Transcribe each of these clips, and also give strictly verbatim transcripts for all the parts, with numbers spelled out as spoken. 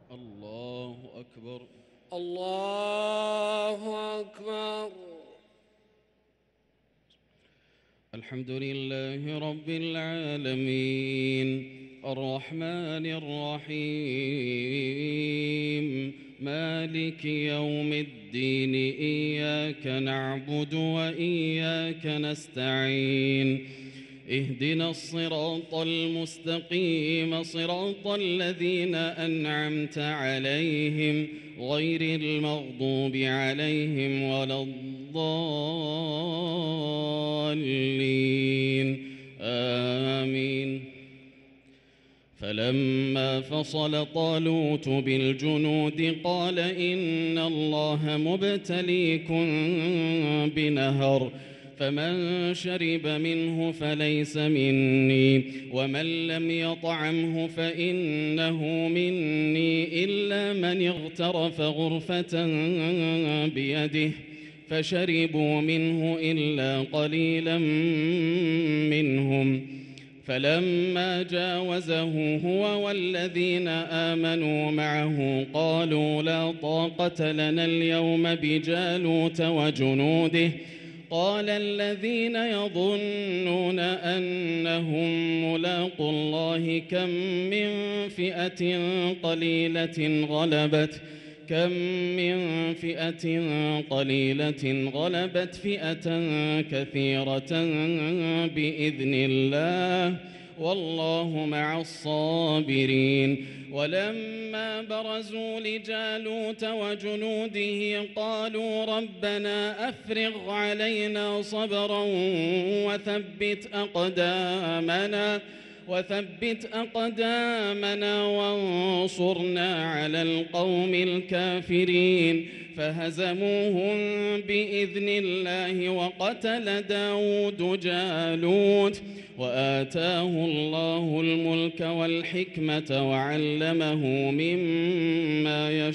الله أكبر. الله أكبر. الحمد لله رب العالمين الرحمن الرحيم مالك يوم الدين إياك نعبد وإياك نستعين اهدنا الصراط المستقيم صراط الذين أنعمت عليهم غير المغضوب عليهم ولا الضالين آمين. فلما فصل طالوت بالجنود قال إن الله مبتليكم بنهر فمن شرب منه فليس مني ومن لم يطعمه فإنه مني إلا من اغترف غرفة بيده فشربوا منه إلا قليلا منهم. فلما جاوزه هو والذين آمنوا معه قالوا لا طاقة لنا اليوم بجالوت وجنوده قال الذين يظنون أنهم ملاقو الله كم من فئة قليلة غلبت كم من فئة قليلة غلبت فئة كثيرة بإذن الله والله مع الصابرين. ولما برزوا لجالوت وجنوده قالوا ربنا أفرغ علينا صبرا وثبت أقدامنا وثبت أقدامنا وانصرنا على القوم الكافرين فهزموهم بإذن الله وقتل داود جالوت وآتاه الله الملك والحكمة وعلمه مما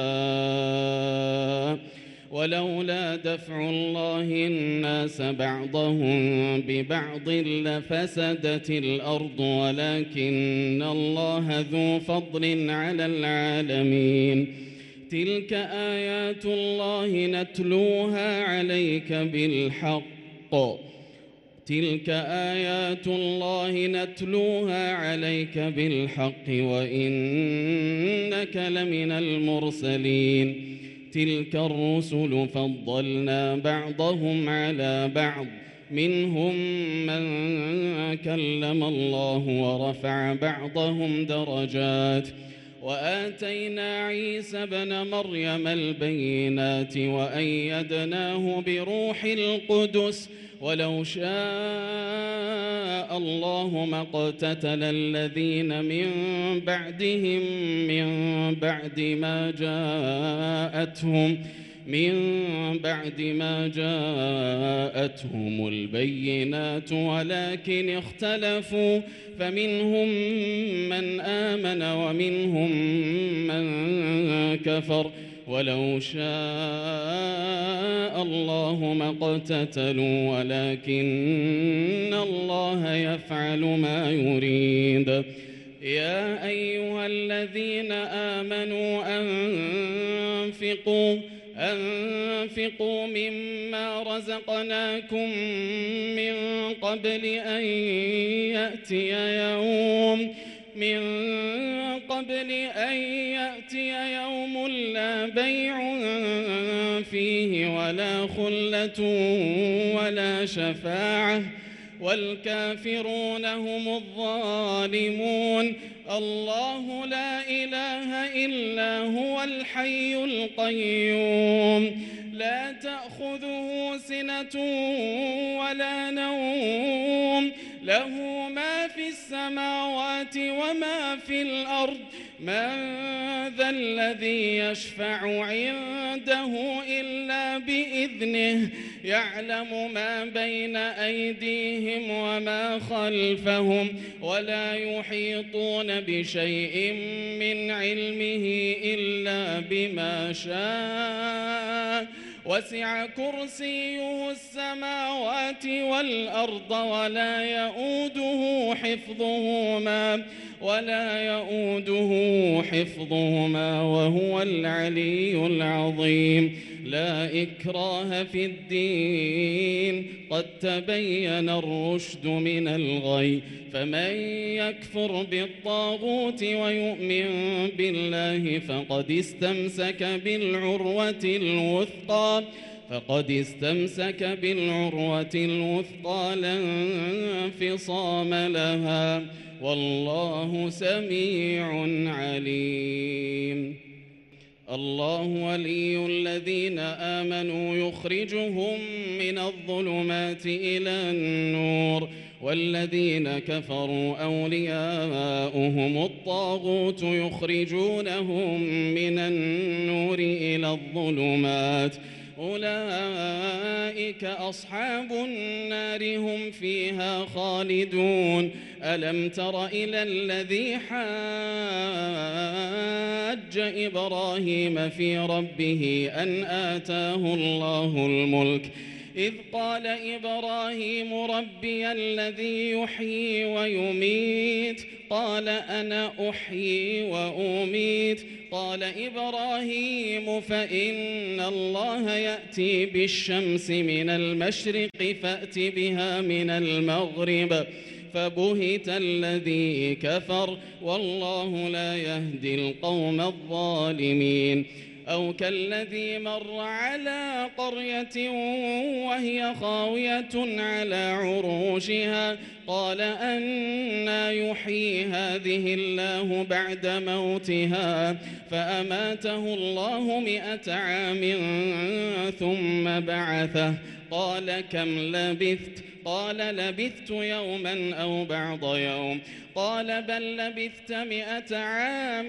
يشاء ولولا دفع الله الناس بعضهم ببعض لفسدت الأرض ولكن الله ذو فضل على العالمين. تلك آيات الله نتلوها عليك بالحق تلك آيات الله نتلوها عليك بالحق وإنك لمن المرسلين. تلك الرسل فضلنا بعضهم على بعض منهم من كلم الله ورفع بعضهم درجات وآتينا عيسى ابن مريم البينات وأيدناه بروح القدس ولو شاء الله ما اقتتل الذين من بعدهم من بعد ما جاءتهم من بعد ما جاءتهم البينات ولكن اختلفوا فمنهم من آمن ومنهم من كفر ولو شاء الله ما اقتتلوا ولكن الله يفعل ما يريد. يا أيها الذين آمنوا أنفقوا أنفقوا مما رزقناكم من قبل أن يأتي يوم من قبل أن يأتي يوم لا بيع فيه ولا خلة ولا شفاعة والكافرون هم الظالمون. الله لا إله إلا هو الحي القيوم لا تأخذه سنة ولا نوم له ما في السماوات وما في الأرض من ذا الذي يشفع عنده إلا بإذنه يعلم ما بين أيديهم وما خلفهم ولا يحيطون بشيء من علمه إلا بما شاء وسع كرسيه السماوات والأرض ولا يؤوده حفظهما ولا يؤوده حفظهما وهو العلي العظيم. لا إكراه في الدين قد تبين الرشد من الغي، فمن يكفر بالطاغوت ويؤمن بالله فقد استمسك بالعروة الوثقى فقد استمسك بالعروة الوثقى لا انفصام لها، والله سميع عليم. الله ولي الذين آمنوا يخرجهم من الظلمات إلى النور، والذين كفروا أولياؤهم الطاغوت يخرجونهم من النور إلى الظلمات، أولئك أصحاب النار هم فيها خالدون. ألم تر إلى الذي حاج إبراهيم في ربه أن آتاه الله الملك إذ قال إبراهيم ربي الذي يحيي ويميت قال أنا أحيي وأميت قال إبراهيم فإن الله يأتي بالشمس من المشرق فأت بها من المغرب فبهت الذي كفر والله لا يهدي القوم الظالمين. أو كالذي مر على قرية وهي خاوية على عروشها قال أنى يحيي هذه الله بعد موتها فأماته الله مئة عام ثم بعثه قال كم لبثت قال لبثت يوما أو بعض يوم قال بل لبثت مئة عام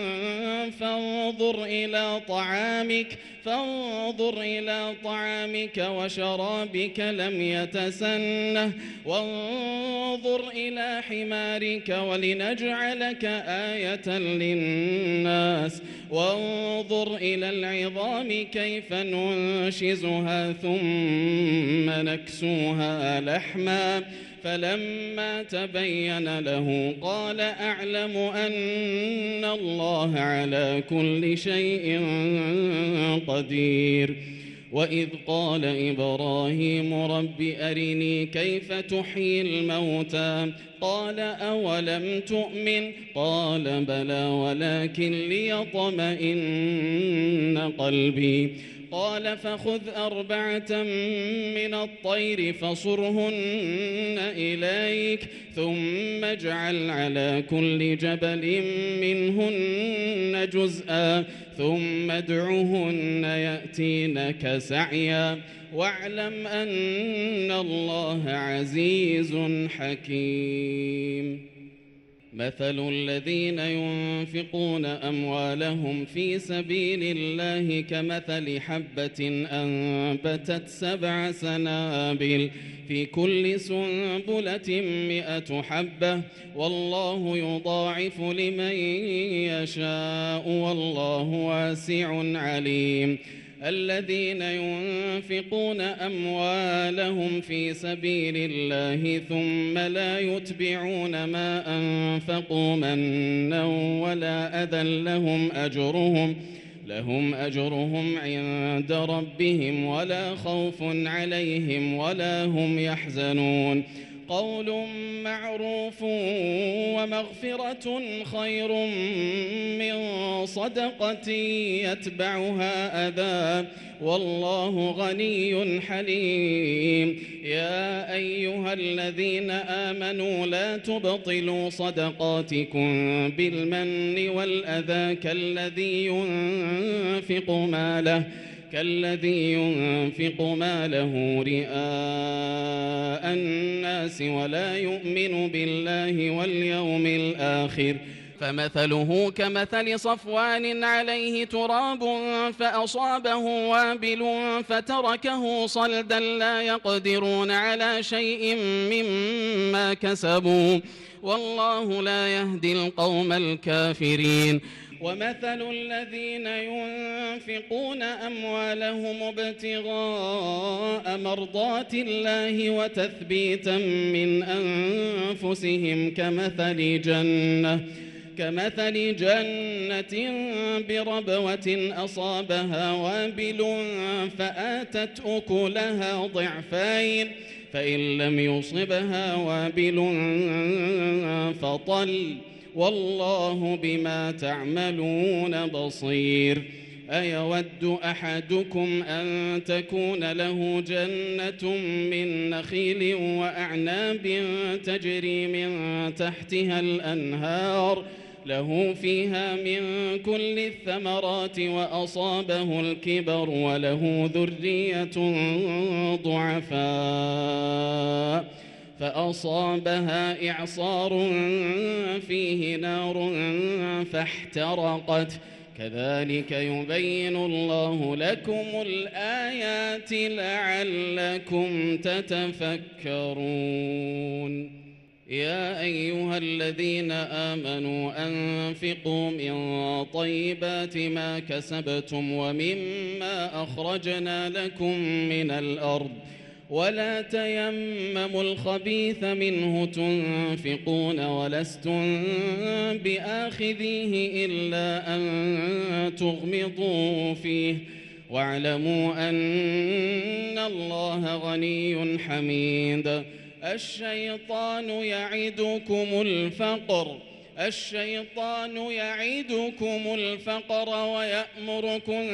فانظر إلى طعامك فانظر إلى طعامك وشرابك لم يتسنه وانظر إلى حمارك ولنجعلك آية للناس وانظر إلى العظام كيف ننشزها ثم نكسوها لحما فلما تبين له قال أعلم أن الله على كل شيء قدير. وإذ قال إبراهيم رب أرني كيف تحيي الموتى قال أولم تؤمن قال بلى ولكن ليطمئن قلبي قال فخذ أربعة من الطير فصرهن إليك ثم اجعل على كل جبل منهن جزءا ثم ادعهن يأتينك سعيا واعلم أن الله عزيز حكيم. مثل الذين ينفقون أموالهم في سبيل الله كمثل حبة أنبتت سبع سنابل في كل سنبلة مئة حبة والله يضاعف لمن يشاء والله واسع عليم. الذين ينفقون أموالهم في سبيل الله ثم لا يتبعون ما أنفقوا منا ولا أذى لهم أجرهم لهم أجرهم عند ربهم ولا خوف عليهم ولا هم يحزنون. قول معروف ومغفرة خير من صدقة يتبعها أذى والله غني حليم. يا أيها الذين آمنوا لا تبطلوا صدقاتكم بالمن والأذى كالذي ينفق ماله كالذي ينفق ماله رئاء الناس ولا يؤمن بالله واليوم الآخر فمثله كمثل صفوان عليه تراب فأصابه وابل فتركه صلدا لا يقدرون على شيء مما كسبوا والله لا يهدي القوم الكافرين. ومثل الذين ينفقون أموالهم ابتغاء مرضات الله وتثبيتا من أنفسهم كمثل جنة كمثل جنة بربوة أصابها وابل فآتت أكلها ضعفين فإن لم يصبها وابل فطل والله بما تعملون بصير أيود أحدكم أن تكون له جنة من نخيل وأعناب تجري من تحتها الأنهار له فيها من كل الثمرات وأصابه الكبر وله ذرية ضعفاء فأصابها إعصار فيه نار فاحترقت كذلك يبين الله لكم الآيات لعلكم تتفكرون يا أيها الذين آمنوا أنفقوا من طيبات ما كسبتم ومما أخرجنا لكم من الأرض ولا تيمموا الخبيث منه تنفقون ولستم بآخذيه إلا أن تغمضوا فيه واعلموا أن الله غني حميد الشيطان يعدكم الفقر الشيطان يعدكم الفقر ويأمركم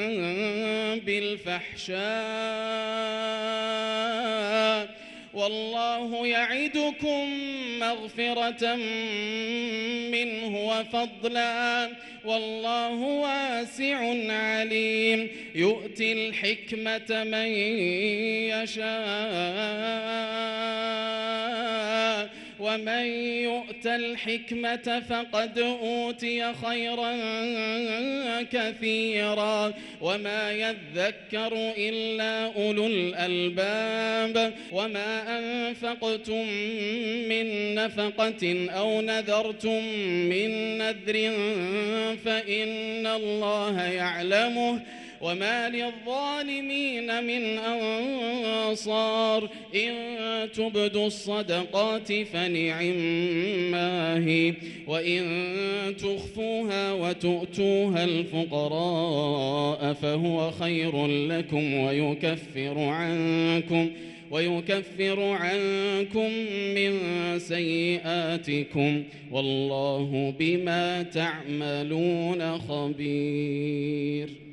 بالفحشاء والله يعدكم مغفرة منه وفضلا والله واسع عليم يؤتي الحكمة من يشاء ومن يؤت الحكمة فقد أوتي خيرا كثيرا وما يذكر إلا أولو الألباب وما أنفقتم من نفقة أو نذرتم من نذر فإن الله يعلمه وما للظالمين من أنصار إن تبدوا الصدقات فنعما هي وإن تخفوها وتؤتوها الفقراء فهو خير لكم ويكفر عنكم ويكفر عنكم من سيئاتكم والله بما تعملون خبير.